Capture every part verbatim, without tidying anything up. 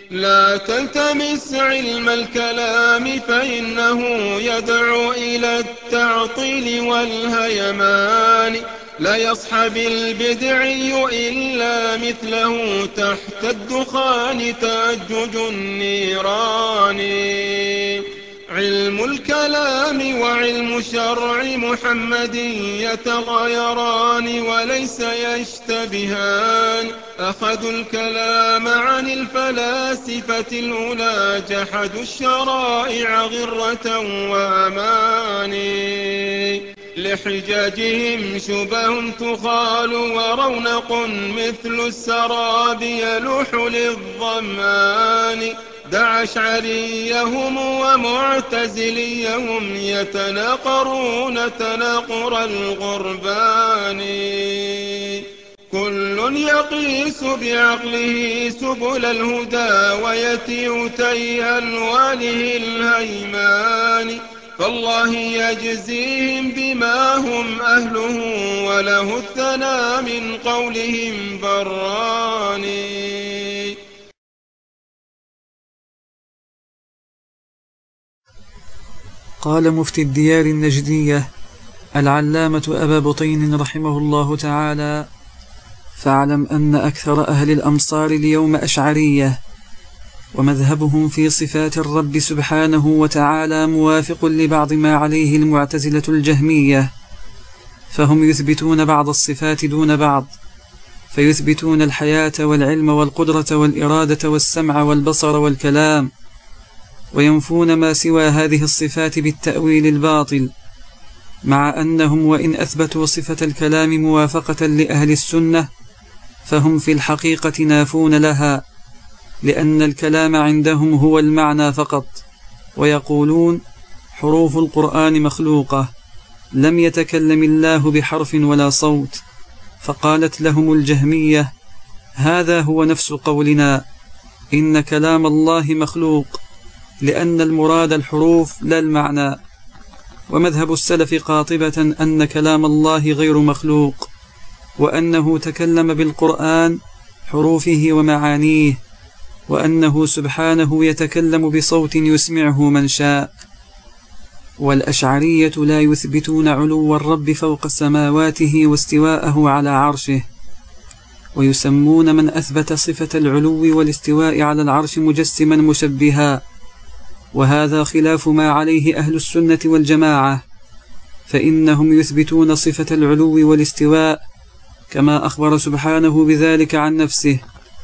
لا تلتمس علم الكلام فإنه يدعو إلى التعطيل والهيمان. لا يصحب البدعي إلا مثله تحت الدخان تأجج النيران. علم الكلام وعلم شرع محمد يتغايران وليس يشتبهان. أخذوا الكلام عن الفلاسفة الأولى جحدوا الشرائع غرة وأماني. لحجاجهم شبه تخال ورونق مثل السراب يلوح للظمان. دع أشعريهم ومعتزليهم يتناقرون تناقر الغربان. كل يقيس بعقله سبل الهدى ويتيء تيها واله الهيمان. فالله يجزيهم بما هم أهله وله الثنى من قولهم براني. قال مفتي الديار النجدية العلامة أبا بطين رحمه الله تعالى: فاعلم أن أكثر أهل الأمصار اليوم أشعرية، ومذهبهم في صفات الرب سبحانه وتعالى موافق لبعض ما عليه المعتزلة الجهمية، فهم يثبتون بعض الصفات دون بعض، فيثبتون الحياة والعلم والقدرة والإرادة والسمع والبصر والكلام، وينفون ما سوى هذه الصفات بالتأويل الباطل، مع أنهم وإن أثبتوا صفة الكلام موافقة لأهل السنة فهم في الحقيقة نافون لها، لأن الكلام عندهم هو المعنى فقط، ويقولون حروف القرآن مخلوقة لم يتكلم الله بحرف ولا صوت. فقالت لهم الجهمية: هذا هو نفس قولنا، إن كلام الله مخلوق، لأن المراد الحروف لا المعنى. ومذهب السلف قاطبة أن كلام الله غير مخلوق، وأنه تكلم بالقرآن حروفه ومعانيه، وأنه سبحانه يتكلم بصوت يسمعه من شاء. والأشعرية لا يثبتون علو الرب فوق سماواته واستواءه على عرشه، ويسمون من أثبت صفة العلو والاستواء على العرش مجسما مشبها، وهذا خلاف ما عليه أهل السنة والجماعة، فإنهم يثبتون صفة العلو والاستواء كما أخبر سبحانه بذلك عن نفسه،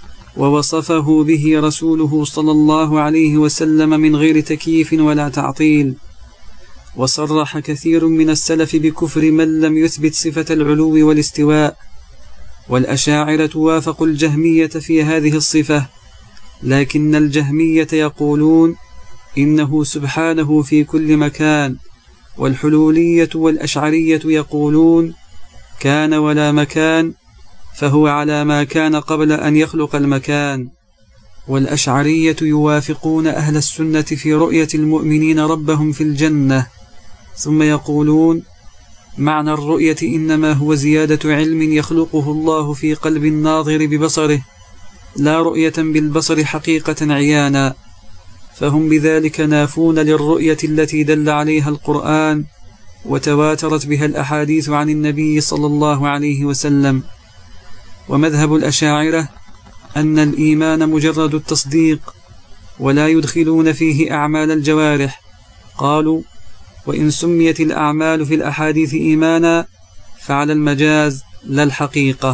ووصفه به رسوله صلى الله عليه وسلم من غير تكييف ولا تعطيل. وصرح كثير من السلف بكفر من لم يثبت صفة العلو والاستواء. والأشاعرة وافقوا الجهمية في هذه الصفة، لكن الجهمية يقولون إنه سبحانه في كل مكان، والحلولية والأشعرية يقولون كان ولا مكان، فهو على ما كان قبل أن يخلق المكان. والأشعرية يوافقون أهل السنة في رؤية المؤمنين ربهم في الجنة، ثم يقولون معنى الرؤية إنما هو زيادة علم يخلقه الله في قلب الناظر ببصره، لا رؤية بالبصر حقيقة عيانا، فهم بذلك نافون للرؤية التي دل عليها القرآن وتواترت بها الأحاديث عن النبي صلى الله عليه وسلم. ومذهب الأشاعرة أن الإيمان مجرد التصديق، ولا يدخلون فيه أعمال الجوارح. قالوا: وإن سميت الأعمال في الأحاديث إيمانا فعلى المجاز لا الحقيقة.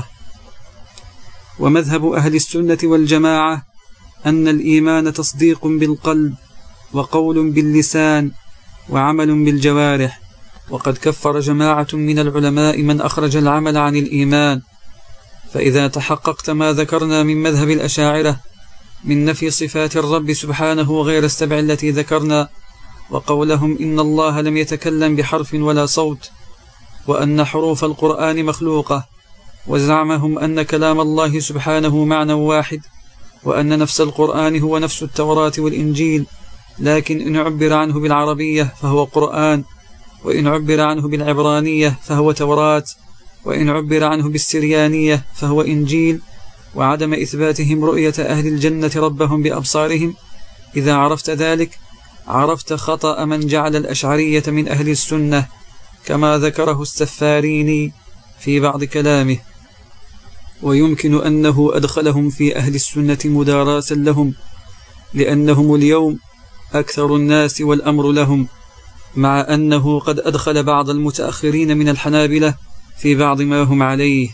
ومذهب أهل السنة والجماعة أن الإيمان تصديق بالقلب، وقول باللسان، وعمل بالجوارح. وقد كفر جماعة من العلماء من أخرج العمل عن الإيمان. فإذا تحققت ما ذكرنا من مذهب الأشاعرة من نفي صفات الرب سبحانه غير السبع التي ذكرنا، وقولهم إن الله لم يتكلم بحرف ولا صوت، وأن حروف القرآن مخلوقة، وزعمهم أن كلام الله سبحانه معنى واحد، وأن نفس القرآن هو نفس التوراة والإنجيل، لكن إن عبر عنه بالعربية فهو قرآن، وإن عبر عنه بالعبرانية فهو توراة، وإن عبر عنه بالسريانية فهو إنجيل، وعدم إثباتهم رؤية أهل الجنة ربهم بأبصارهم. إذا عرفت ذلك عرفت خطأ من جعل الأشعرية من أهل السنة، كما ذكره السفاريني في بعض كلامه. ويمكن أنه أدخلهم في أهل السنة مداراسا لهم، لأنهم اليوم أكثر الناس والأمر لهم، مع أنه قد أدخل بعض المتأخرين من الحنابلة في بعض ما هم عليه.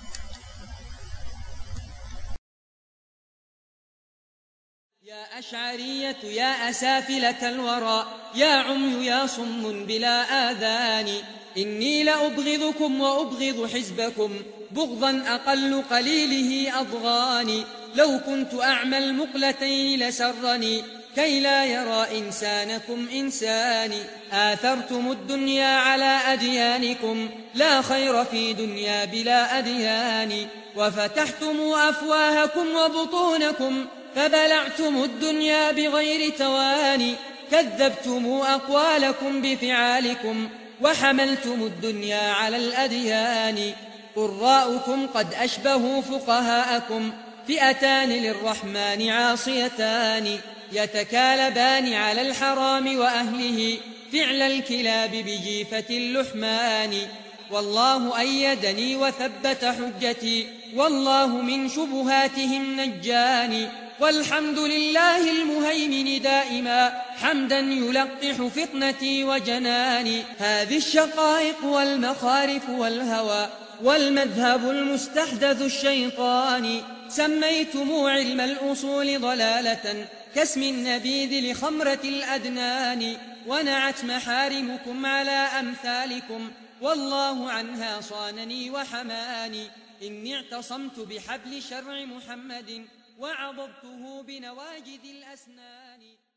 يا أشعرية يا أسافلة الورى، يا عمي يا صم بلا آذان، إني لأبغضكم وأبغض حزبكم بغضا أقل قليله أضغاني. لو كنت أعمى المقلتين لسرني كي لا يرى إنسانكم إنساني. آثرتم الدنيا على أديانكم، لا خير في دنيا بلا أديان. وفتحتم أفواهكم وبطونكم فبلعتم الدنيا بغير تواني. كذبتم أقوالكم بفعالكم وحملتم الدنيا على الأديان. قراؤكم قد أشبهوا فقهاءكم، فئتان للرحمن عاصيتان، يتكالبان على الحرام وأهله فعل الكلاب بجيفة اللحمان. والله أيدني وثبت حجتي، والله من شبهاتهم نجاني. والحمد لله المهيمن دائما حمدا يلقح فطنتي وجناني. هذه الشقائق والمخارف والهوى والمذهب المستحدث الشيطاني. سميتم علم الأصول ضلالة كاسم النبيذ لخمرة الأدنان. ونعت محارمكم على أمثالكم، والله عنها صانني وحماني. إني اعتصمت بحبل شرع محمد وعضدته بنواجذ الأسنان.